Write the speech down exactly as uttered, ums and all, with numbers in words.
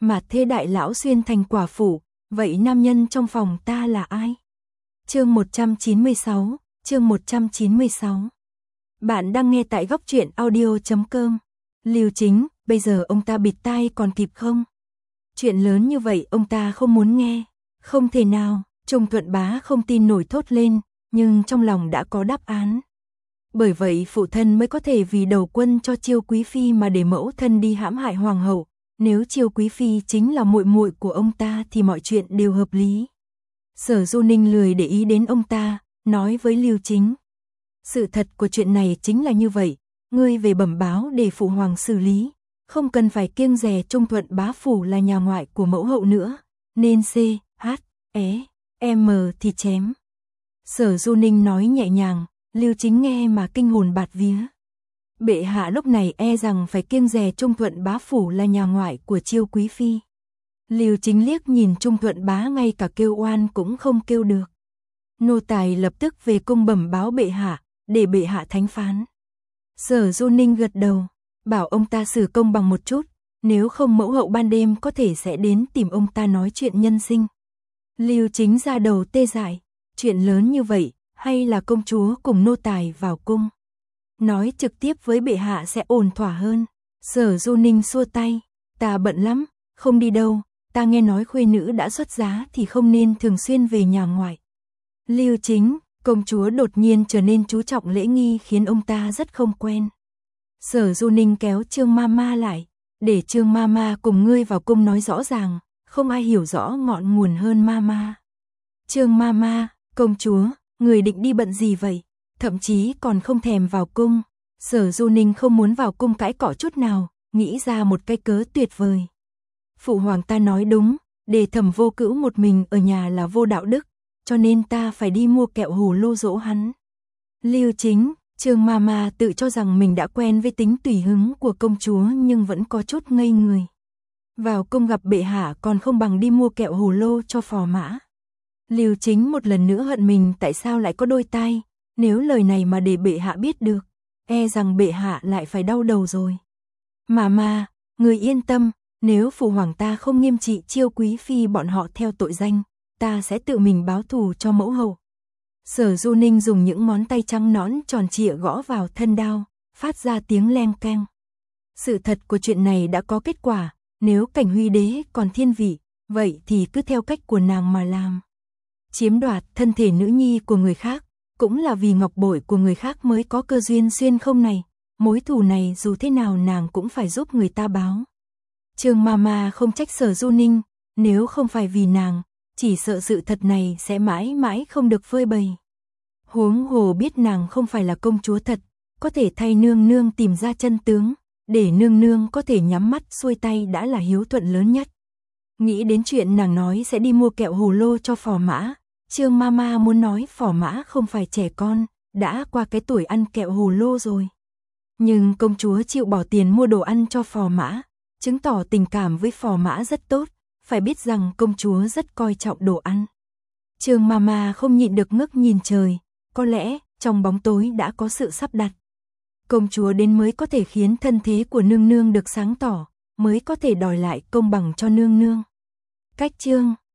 Mà thê đại lão xuyên thành quả phụ, vậy nam nhân trong phòng ta là ai? Chương một trăm chín mươi sáu, chương một trăm chín mươi sáu. Bạn đang nghe tại góc truyện audio chấm com. Lưu Chính, bây giờ ông ta bịt tai còn kịp không? Chuyện lớn như vậy ông ta không muốn nghe. Không thể nào, Trung Thuận Bá không tin nổi thốt lên, nhưng trong lòng đã có đáp án. Bởi vậy phụ thân mới có thể vì đầu quân cho Chiêu Quý Phi mà để mẫu thân đi hãm hại hoàng hậu. Nếu Chiêu Quý Phi chính là muội muội của ông ta thì mọi chuyện đều hợp lý. Sở Du Ninh lười để ý đến ông ta, nói với Lưu Chính. Sự thật của chuyện này chính là như vậy, ngươi về bẩm báo để phụ hoàng xử lý, không cần phải kiêng dè Trung Thuận Bá phủ là nhà ngoại của mẫu hậu nữa, nên C, H, E, M thì chém. Sở Du Ninh nói nhẹ nhàng, Lưu Chính nghe mà kinh hồn bạt vía. Bệ hạ lúc này e rằng phải kiêng dè Trung Thuận Bá phủ là nhà ngoại của Chiêu Quý Phi. Lưu Chính liếc nhìn Trung Thuận Bá ngay cả kêu oan cũng không kêu được. Nô tài lập tức về cung bẩm báo bệ hạ, để bệ hạ thánh phán. Sở Du Ninh gật đầu, bảo ông ta xử công bằng một chút, nếu không mẫu hậu ban đêm có thể sẽ đến tìm ông ta nói chuyện nhân sinh. Lưu Chính ra đầu tê dại, chuyện lớn như vậy, hay là công chúa cùng nô tài vào cung? Nói trực tiếp với bệ hạ sẽ ổn thỏa hơn. Sở Du Ninh xua tay, ta bận lắm, không đi đâu, ta nghe nói khuê nữ đã xuất giá thì không nên thường xuyên về nhà ngoại. Lưu Chính, công chúa đột nhiên trở nên chú trọng lễ nghi khiến ông ta rất không quen. Sở Du Ninh kéo Trương Mama lại, để Trương Mama cùng ngươi vào cung nói rõ ràng, không ai hiểu rõ ngọn nguồn hơn Mama. Trương Mama, công chúa, người định đi bận gì vậy? Thậm chí còn không thèm vào cung. Sở Du Ninh không muốn vào cung cãi cọ chút nào, nghĩ ra một cái cớ tuyệt vời. Phụ hoàng ta nói đúng, để Thẩm Vô Cữu một mình ở nhà là vô đạo đức, cho nên ta phải đi mua kẹo hồ lô dỗ hắn. Lưu Chính, Trương Mama tự cho rằng mình đã quen với tính tùy hứng của công chúa nhưng vẫn có chút ngây người. Vào cung gặp bệ hạ còn không bằng đi mua kẹo hồ lô cho phò mã. Lưu Chính một lần nữa hận mình tại sao lại có đôi tai, nếu lời này mà để bệ hạ biết được, e rằng bệ hạ lại phải đau đầu rồi. Mama, người yên tâm, nếu phụ hoàng ta không nghiêm trị Chiêu Quý Phi bọn họ theo tội danh, ta sẽ tự mình báo thù cho mẫu hậu. Sở Du Ninh dùng những ngón tay trắng nõn tròn trịa gõ vào thân đao, phát ra tiếng leng keng. Sự thật của chuyện này đã có kết quả, nếu Cảnh Huy đế còn thiên vị, vậy thì cứ theo cách của nàng mà làm. Chiếm đoạt thân thể nữ nhi của người khác, cũng là vì ngọc bội của người khác mới có cơ duyên xuyên không này, mối thù này dù thế nào nàng cũng phải giúp người ta báo. Trương Mama không trách Sở Du Ninh, nếu không phải vì nàng, chỉ sợ sự thật này sẽ mãi mãi không được phơi bày. Huống hồ biết nàng không phải là công chúa thật, có thể thay nương nương tìm ra chân tướng, để nương nương có thể nhắm mắt xuôi tay đã là hiếu thuận lớn nhất. Nghĩ đến chuyện nàng nói sẽ đi mua kẹo hồ lô cho phò mã, Trương Mama muốn nói phò mã không phải trẻ con, đã qua cái tuổi ăn kẹo hồ lô rồi. Nhưng công chúa chịu bỏ tiền mua đồ ăn cho phò mã, chứng tỏ tình cảm với phò mã rất tốt, phải biết rằng công chúa rất coi trọng đồ ăn. Trương Mama không nhịn được ngước nhìn trời, có lẽ trong bóng tối đã có sự sắp đặt. Công chúa đến mới có thể khiến thân thế của nương nương được sáng tỏ, mới có thể đòi lại công bằng cho nương nương. Cách chương